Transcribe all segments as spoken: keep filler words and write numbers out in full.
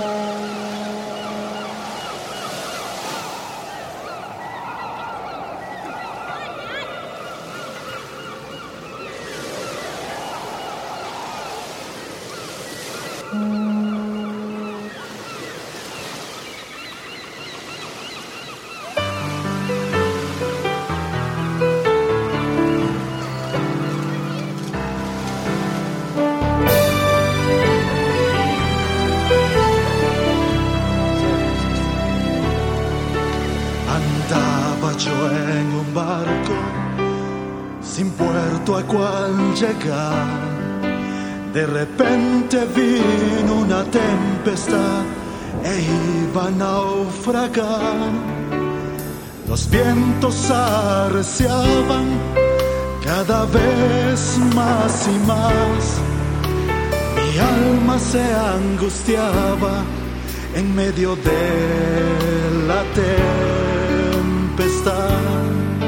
Andaba yo en un barco sin puerto a cual llegar. De repente vino una tempestad e iba a naufragar. Los vientos arreciaban cada vez más y más. Mi alma se angustiaba en medio de la tempestad.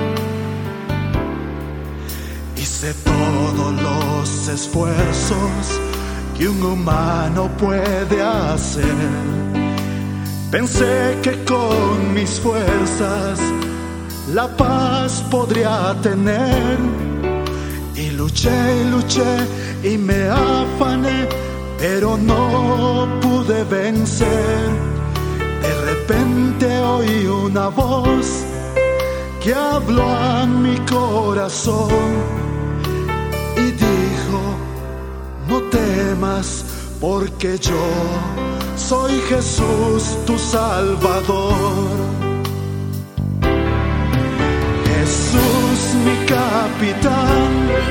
Hice todos los esfuerzos que un humano puede hacer. Pensé que con mis fuerzas la paz podría tener. Y luché y luché y me afané, pero no pude vencer. De repente oí una voz que habló a mi corazón y dijo: no temas, porque yo soy Jesús tu Salvador. Jesús mi capitán,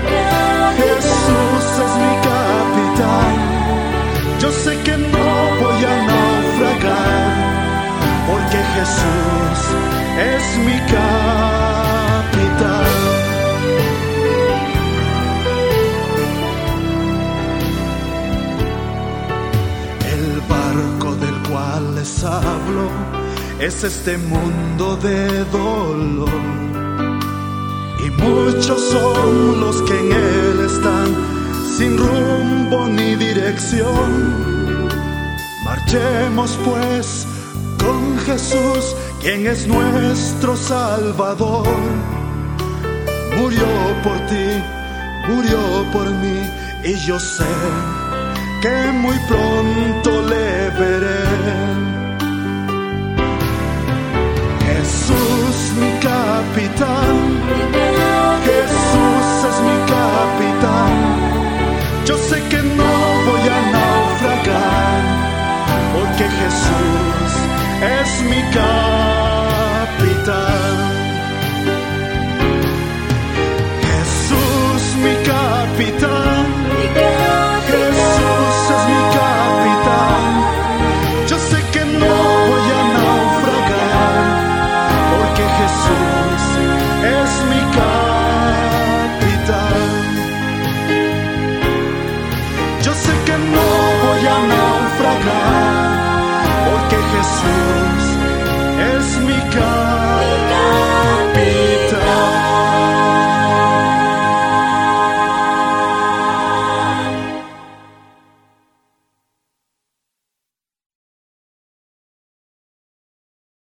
Jesús es mi capitán. Yo sé que no voy a naufragar, porque Jesús es mi capitán. El barco del cual les hablo es este mundo de dolor, y muchos son los que en él están sin rumbo ni dirección. Marchemos pues con Jesús, quien es nuestro Salvador. Murió por ti, murió por mí, y yo sé que muy pronto le veré. Jesús mi capitán, Jesús